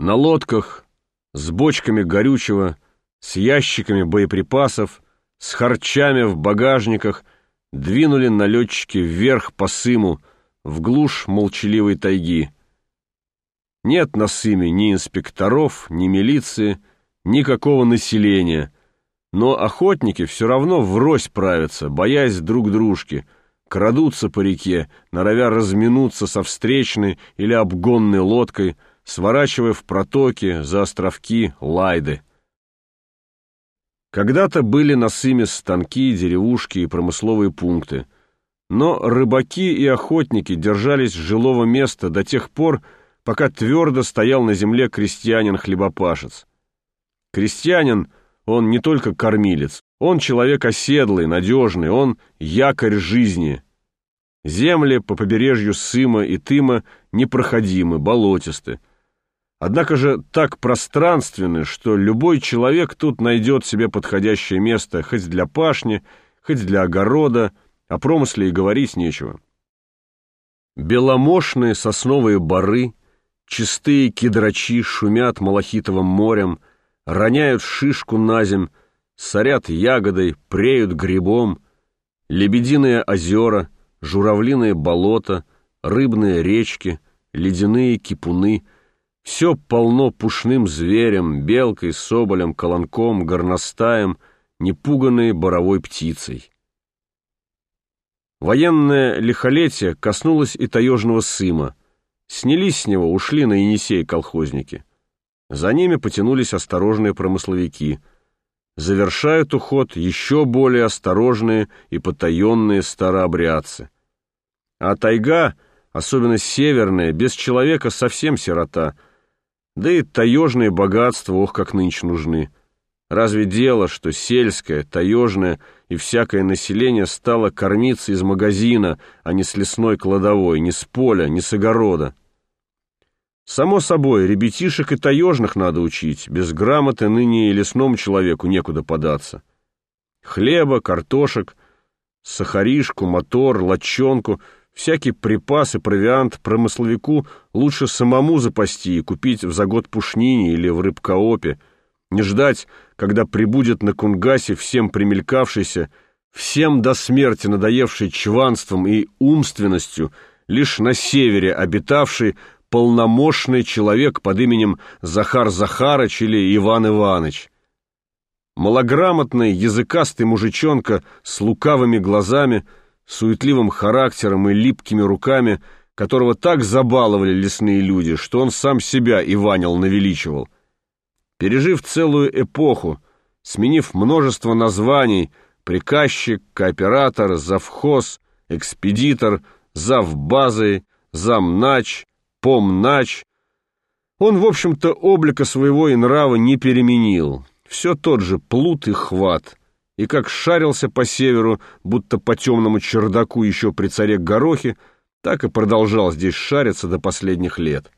На лодках, с бочками горючего, с ящиками боеприпасов, с харчами в багажниках двинули налетчики вверх по Сыму, в глушь молчаливой тайги. Нет на Сыме ни инспекторов, ни милиции, никакого населения, но охотники все равно врозь правятся, боясь друг дружки, крадутся по реке, норовя разминуться со встречной или обгонной лодкой, сворачивая в протоки за островки Лайды. Когда-то были на Сыме станки, деревушки и промысловые пункты, но рыбаки и охотники держались жилого места до тех пор, пока твердо стоял на земле крестьянин-хлебопашец. Крестьянин, он не только кормилец, он человек оседлый, надежный, он якорь жизни. Земли по побережью Сыма и Тыма непроходимы, болотисты. Однако же так пространственны, что любой человек тут найдет себе подходящее место хоть для пашни, хоть для огорода, о промысле и говорить нечего. Беломошные сосновые боры, чистые кедрачи шумят малахитовым морем, роняют шишку на земь, сорят ягодой, преют грибом, лебединые озера, журавлиные болота, рыбные речки, ледяные кипуны — все полно пушным зверем, белкой, соболем, колонком, горностаем, непуганной боровой птицей. Военное лихолетие коснулось и таежного Сыма. Снялись с него, ушли на Енисей колхозники. За ними потянулись осторожные промысловики. Завершают уход еще более осторожные и потаенные старообрядцы. А тайга, особенно северная, без человека совсем сирота. Да и таежные богатства, ох, как нынче нужны. Разве дело, что сельское, таежное и всякое население стало кормиться из магазина, а не с лесной кладовой, ни с поля, ни с огорода? Само собой, ребятишек и таежных надо учить, без грамоты ныне и лесному человеку некуда податься. Хлеба, картошек, сахаришку, мотор, лочонку — всякий припас и провиант промысловику лучше самому запасти и купить в за год пушнине или в рыбкоопе, не ждать, когда прибудет на Кунгасе всем примелькавшийся, всем до смерти надоевший чванством и умственностью, лишь на севере обитавший полномочный человек под именем Захар Захарыч или Иван Иваныч. Малограмотный, языкастый мужичонка с лукавыми глазами, суетливым характером и липкими руками, которого так забаловали лесные люди, что он сам себя Иванил навеличивал. Пережив целую эпоху, сменив множество названий — приказчик, кооператор, завхоз, экспедитор, завбазой, замнач, помнач, он, в общем-то, облика своего и нрава не переменил. Все тот же плут и хват. И как шарился по северу, будто по темному чердаку еще при царе Горохе, так и продолжал здесь шариться до последних лет.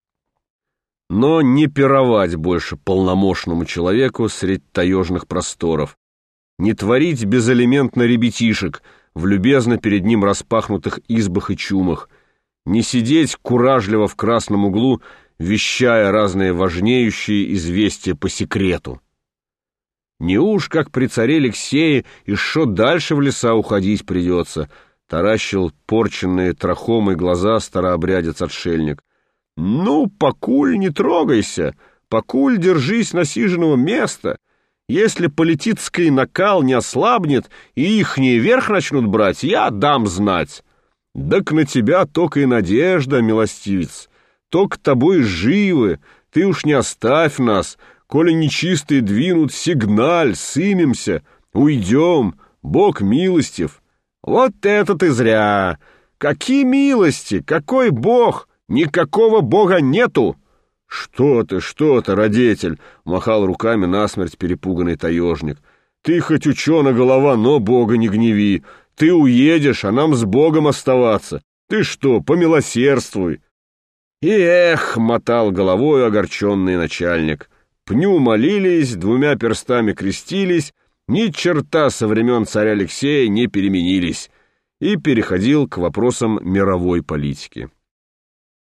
Но не пировать больше полномочному человеку средь таежных просторов, не творить безалиментно ребятишек в любезно перед ним распахнутых избах и чумах, не сидеть куражливо в красном углу, вещая разные важнеющие известия по секрету. Не уж, как при царе Алексее, и шо дальше в леса уходить придется, таращил порченные трахомой глаза старообрядец-отшельник. Ну, покуль не трогайся, покуль держись насиженного места. Если политический накал не ослабнет и ихние верх начнут брать, я дам знать. Так на тебя только и надежда, милостивец, только тобой живы, ты уж не оставь нас. Коли нечистые двинут, сигналь, сымемся, уйдем, Бог милостив. Вот это ты зря! Какие милости, какой Бог? Никакого Бога нету! Что ты, родитель? Махал руками насмерть перепуганный таежник. Ты хоть ученый голова, но Бога не гневи. Ты уедешь, а нам с Богом оставаться. Ты что, помилосердствуй. Эх, мотал головой огорченный начальник. Пню молились, двумя перстами крестились, ни черта со времен царя Алексея не переменились, и переходил к вопросам мировой политики.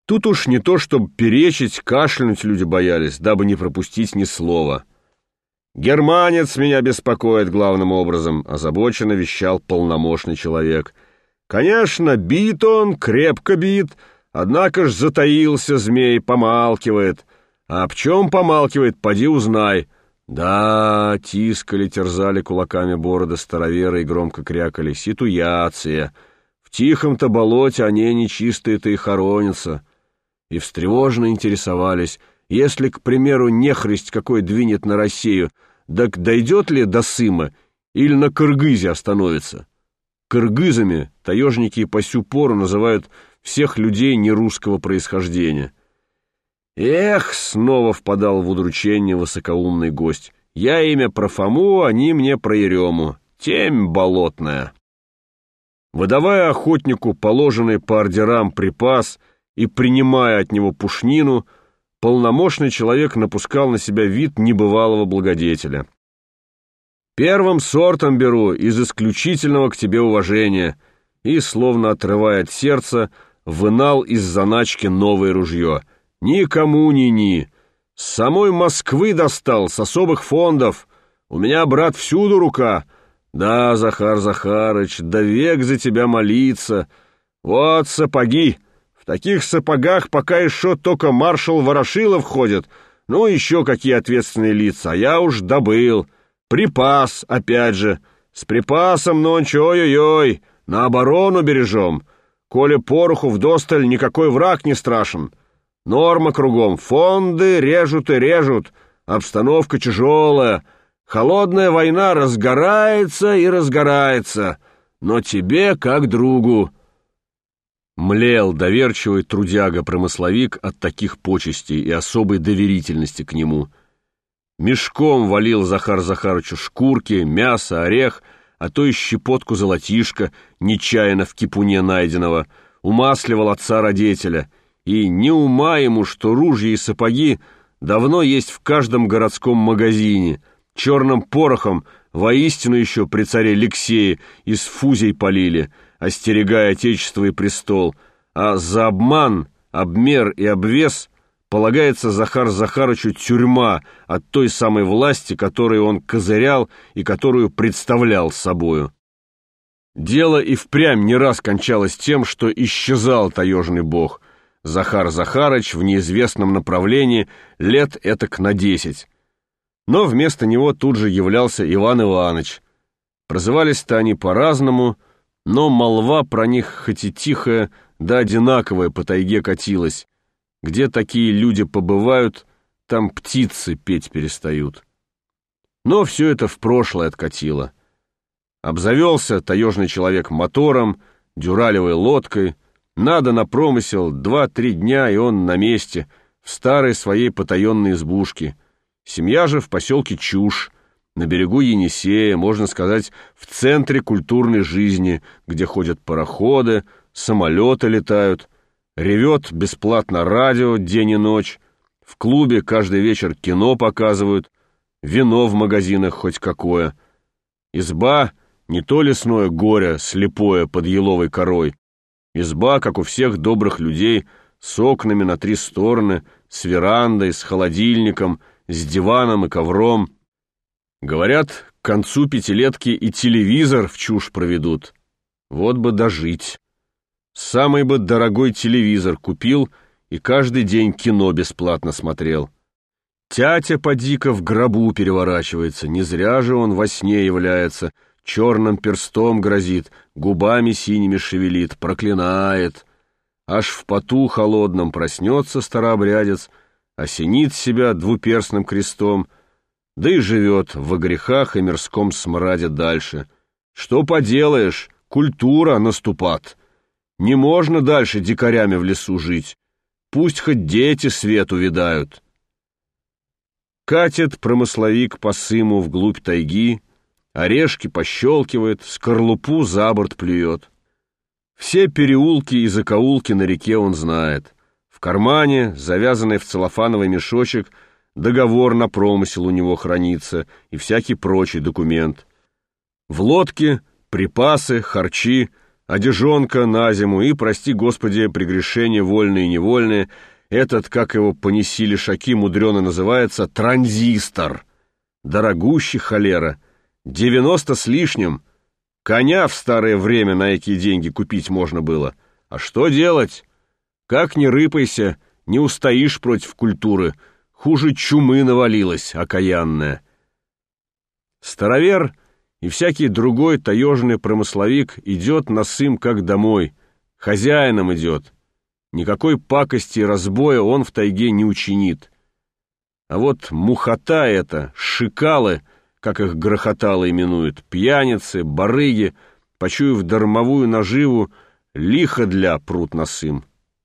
Тут уж не то, чтобы перечить, кашлянуть люди боялись, дабы не пропустить ни слова. «Германец меня беспокоит главным образом», — озабоченно вещал полномочный человек. «Конечно, бит он, крепко бит, однако ж затаился змей, помалкивает. А об чем помалкивает, поди узнай». «Да», — тискали, терзали кулаками бороды староверы и громко крякали, — «ситуация. В тихом-то болоте они нечистые-то и хоронятся». И встревоженно интересовались, если, к примеру, нехрист какой двинет на Россию, так дойдет ли до Сыма или на Кыргызе остановится? Кыргызами таежники и по сю пору называют всех людей нерусского происхождения. «Эх!» — снова впадал в удручение высокоумный гость. «Я имя про Фому, они мне про Ерему. Темь болотная». Выдавая охотнику положенный по ордерам припас и принимая от него пушнину, полномочный человек напускал на себя вид небывалого благодетеля. «Первым сортом беру, из исключительного к тебе уважения», и, словно отрывая от сердца, вынал из заначки новое ружье. «Никому ни-ни. С самой Москвы достал, с особых фондов. У меня, брат, всюду рука. Да, Захар Захарыч, да век за тебя молиться. Вот сапоги. В таких сапогах пока еще только маршал Ворошилов ходит. Ну, еще какие ответственные лица. А я уж добыл. Припас, опять же. С припасом нонче, ой-ой-ой, на оборону бережем. Коли пороху вдосталь, никакой враг не страшен. Норма кругом, фонды режут и режут. Обстановка тяжелая. Холодная война разгорается и разгорается. Но тебе как другу». Млел доверчивый трудяга-промысловик от таких почестей и особой доверительности к нему. Мешком валил Захар Захарычу шкурки, мясо, орех, а то и щепотку золотишка, нечаянно в кипуне найденного, умасливал отца-родителя, и не ума ему, что ружья и сапоги давно есть в каждом городском магазине, черным порохом воистину еще при царе Алексее из фузей полили, остерегая отечество и престол, а за обман, обмер и обвес полагается Захар Захарычу тюрьма от той самой власти, которой он козырял и которую представлял собою. Дело и впрямь не раз кончалось тем, что исчезал таежный бог Захар Захарыч в неизвестном направлении лет этак на 10. Но вместо него тут же являлся Иван Иваныч. Прозывались-то они по-разному, но молва про них хоть и тихая, да одинаковая по тайге катилась. Где такие люди побывают, там птицы петь перестают. Но все это в прошлое откатило. Обзавелся таежный человек мотором, дюралевой лодкой. Надо на промысел 2-3 дня, и он на месте, в старой своей потаенной избушке. Семья же в поселке Чушь, на берегу Енисея, можно сказать, в центре культурной жизни, где ходят пароходы, самолеты летают, ревет бесплатно радио день и ночь, в клубе каждый вечер кино показывают, вино в магазинах хоть какое. Изба не то лесное горе слепое под еловой корой. Изба, как у всех добрых людей, с окнами на 3 стороны, с верандой, с холодильником, с диваном и ковром. Говорят, к концу пятилетки и телевизор в Чушь проведут. Вот бы дожить. Самый бы дорогой телевизор купил и каждый день кино бесплатно смотрел. Тятя поди-ка в гробу переворачивается, не зря же он во сне является, черным перстом грозит, губами синими шевелит, проклинает. Аж в поту холодном проснется старообрядец, осенит себя двуперстным крестом, да и живет во грехах и мирском смраде дальше. Что поделаешь, культура наступат. Не можно дальше дикарями в лесу жить. Пусть хоть дети свет увидают. Катит промысловик по Сыму вглубь тайги, орешки пощелкивает, скорлупу за борт плюет. Все переулки и закоулки на реке он знает. В кармане, завязанный в целлофановый мешочек, договор на промысел у него хранится и всякий прочий документ. В лодке припасы, харчи, одежонка на зиму и, прости Господи, прегрешения вольные и невольные, этот, как его понеси лишаки, мудрено называется, транзистор. Дорогущий холера, 90 с лишним. Коня в старое время на эти деньги купить можно было. А что делать? Как не рыпайся, не устоишь против культуры. Хуже чумы навалилась, окаянная. Старовер и всякий другой таежный промысловик идет на сым как домой. Хозяином идет. Никакой пакости и разбоя он в тайге не учинит. А вот мухота эта, шикалы, как их грохотало именуют, пьяницы, барыги, почуяв дармовую наживу, лихо для прут на сым.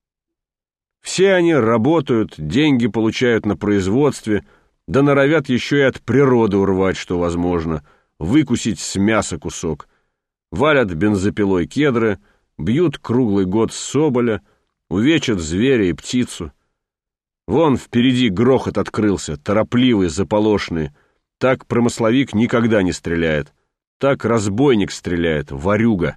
Все они работают, деньги получают на производстве, да норовят еще и от природы урвать, что возможно, выкусить с мяса кусок. Валят бензопилой кедры, бьют круглый год соболя, увечат зверя и птицу. Вон впереди грохот открылся, торопливый, заполошный. Так промысловик никогда не стреляет. Так разбойник стреляет, ворюга.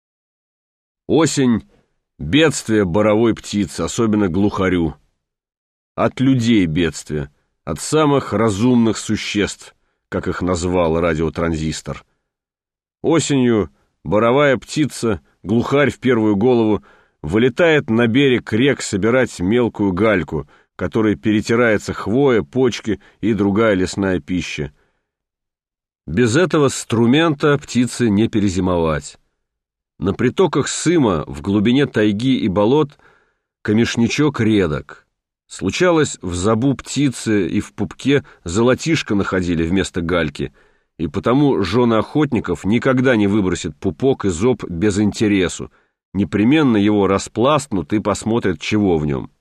Осень — бедствие боровой птицы, особенно глухарю. От людей бедствие, от самых разумных существ, как их назвал радиотранзистор. Осенью боровая птица, глухарь в первую голову, вылетает на берег рек собирать мелкую гальку, которой перетирается хвоя, почки и другая лесная пища. Без этого струмента птице не перезимовать. На притоках Сыма, в глубине тайги и болот, камешничок редок. Случалось, в забу птицы и в пупке золотишко находили вместо гальки, и потому жены охотников никогда не выбросят пупок и зоб без интересу, непременно его распластнут и посмотрят, чего в нем.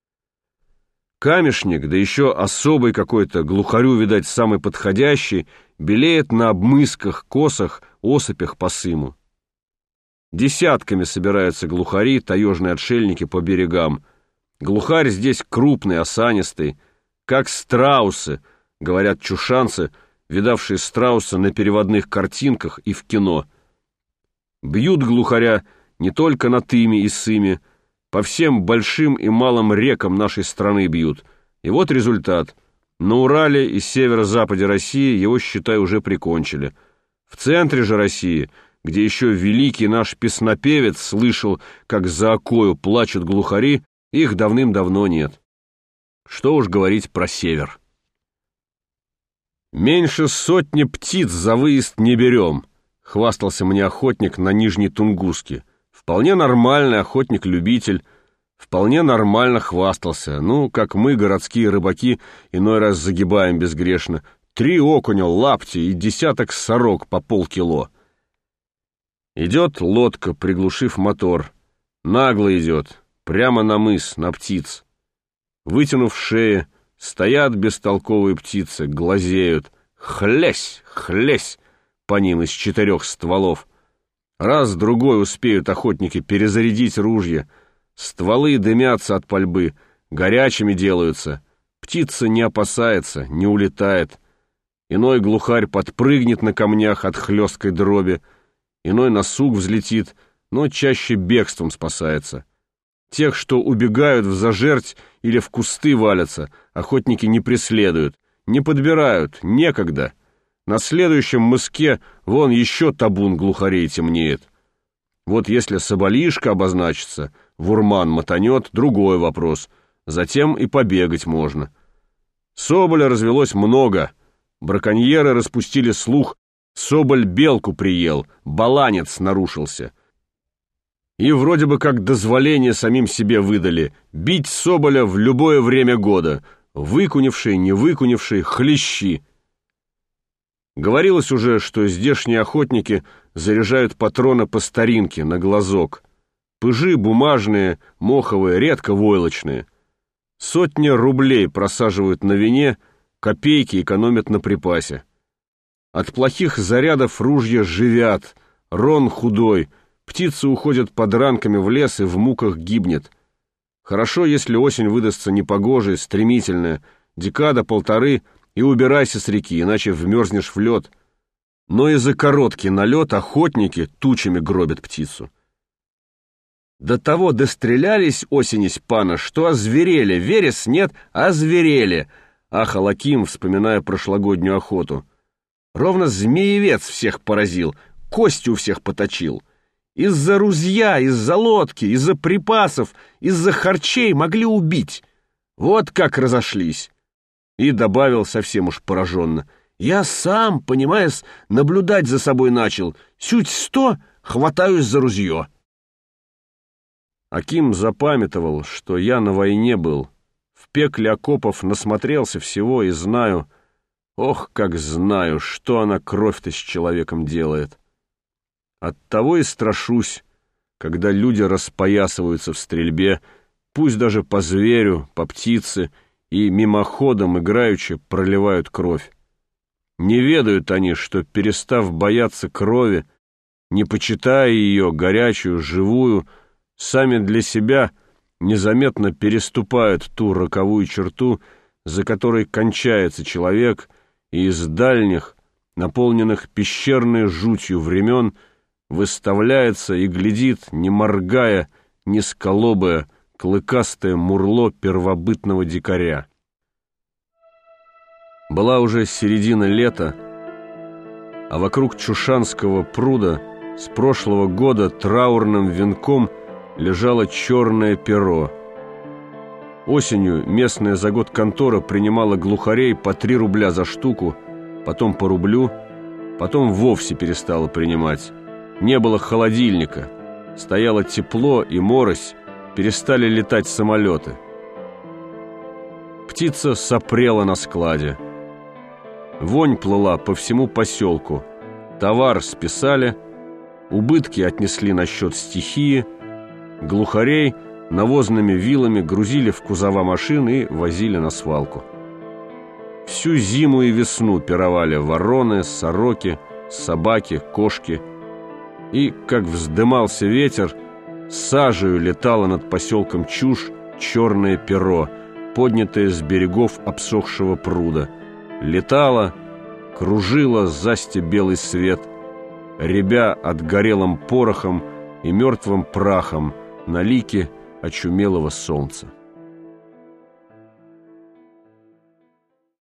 Камешник, да еще особый какой-то, глухарю, видать, самый подходящий, белеет на обмысках, косах, осыпях по Сыму. Десятками собираются глухари, таежные отшельники по берегам. Глухарь здесь крупный, осанистый, как страусы, говорят чушанцы, видавшие страуса на переводных картинках и в кино. Бьют глухаря не только на Тыме и Сыме, по всем большим и малым рекам нашей страны бьют. И вот результат. На Урале и северо-западе России его, считай, уже прикончили. В центре же России, где еще великий наш песнопевец слышал, как за окою плачут глухари, их давным-давно нет. Что уж говорить про север. «Меньше 100 птиц за выезд не берем», — хвастался мне охотник на Нижней Тунгуске. Вполне нормальный охотник-любитель, вполне нормально хвастался. Ну, как мы, городские рыбаки, иной раз загибаем безгрешно. 3 окуня, лапти и десяток сорок по полкило. Идет лодка, приглушив мотор. Нагло идет, прямо на мыс, на птиц. Вытянув шеи, стоят бестолковые птицы, глазеют. Хлясь, хлясь по ним из 4 стволов. Раз-другой успеют охотники перезарядить ружья. Стволы дымятся от пальбы, горячими делаются. Птица не опасается, не улетает. Иной глухарь подпрыгнет на камнях от хлесткой дроби, иной на сук взлетит, но чаще бегством спасается. Тех, что убегают в зажерть или в кусты валятся, охотники не преследуют, не подбирают, некогда. На следующем мыске вон еще табун глухарей темнеет. Вот если соболишка обозначится, вурман мотанет, другой вопрос. Затем и побегать можно. Соболя развелось много. Браконьеры распустили слух, соболь белку приел, баланец нарушился. И вроде бы как дозволение самим себе выдали бить соболя в любое время года, выкунивший, не выкунивший, хлещи. Говорилось уже, что здешние охотники заряжают патроны по старинке, на глазок. Пыжи бумажные, моховые, редко войлочные. 100 рублей просаживают на вине, копейки экономят на припасе. От плохих зарядов ружья живят, рон худой, птицы уходят под ранками в лес и в муках гибнет. Хорошо, если осень выдастся непогожей, стремительная, декада-полторы, и убирайся с реки, иначе вмерзнешь в лед. Но и за короткий налет охотники тучами гробят птицу. До того дострелялись осенись пана, что озверели, верес нет, озверели, ахал Аким, вспоминая прошлогоднюю охоту. Ровно змеевец всех поразил, кости у всех поточил. Из-за ружья, из-за лодки, из-за припасов, из-за харчей могли убить. Вот как разошлись. И добавил совсем уж пораженно: я сам, понимаешь, наблюдать за собой начал. Сють 100, хватаюсь за ружье. Аким запамятовал, что я на войне был. В пекле окопов насмотрелся всего и знаю, ох, как знаю, что она кровь-то с человеком делает. Оттого и страшусь, когда люди распоясываются в стрельбе, пусть даже по зверю, по птице, и мимоходом играючи проливают кровь. Не ведают они, что, перестав бояться крови, не почитая ее горячую, живую, сами для себя незаметно переступают ту роковую черту, за которой кончается человек, и из дальних, наполненных пещерной жутью времен, выставляется и глядит, не моргая, низколобое, клыкастое мурло первобытного дикаря. Была уже середина лета, а вокруг Чушанского пруда с прошлого года траурным венком лежало черное перо. Осенью местная за год контора принимала глухарей по 3 рубля за штуку, потом по рублю, потом вовсе перестала принимать. Не было холодильника, стояло тепло и морось, перестали летать самолеты. Птица сопрела на складе. Вонь плыла по всему поселку. Товар списали, убытки отнесли на счет стихии, глухарей навозными вилами грузили в кузова машин и возили на свалку. Всю зиму и весну пировали вороны, сороки, собаки, кошки. И, как вздымался ветер, сажею летало над поселком Чушь черное перо, поднятое с берегов обсохшего пруда. Летало, кружило засте белый свет, рябя отгорелым порохом и мертвым прахом на лике очумелого солнца.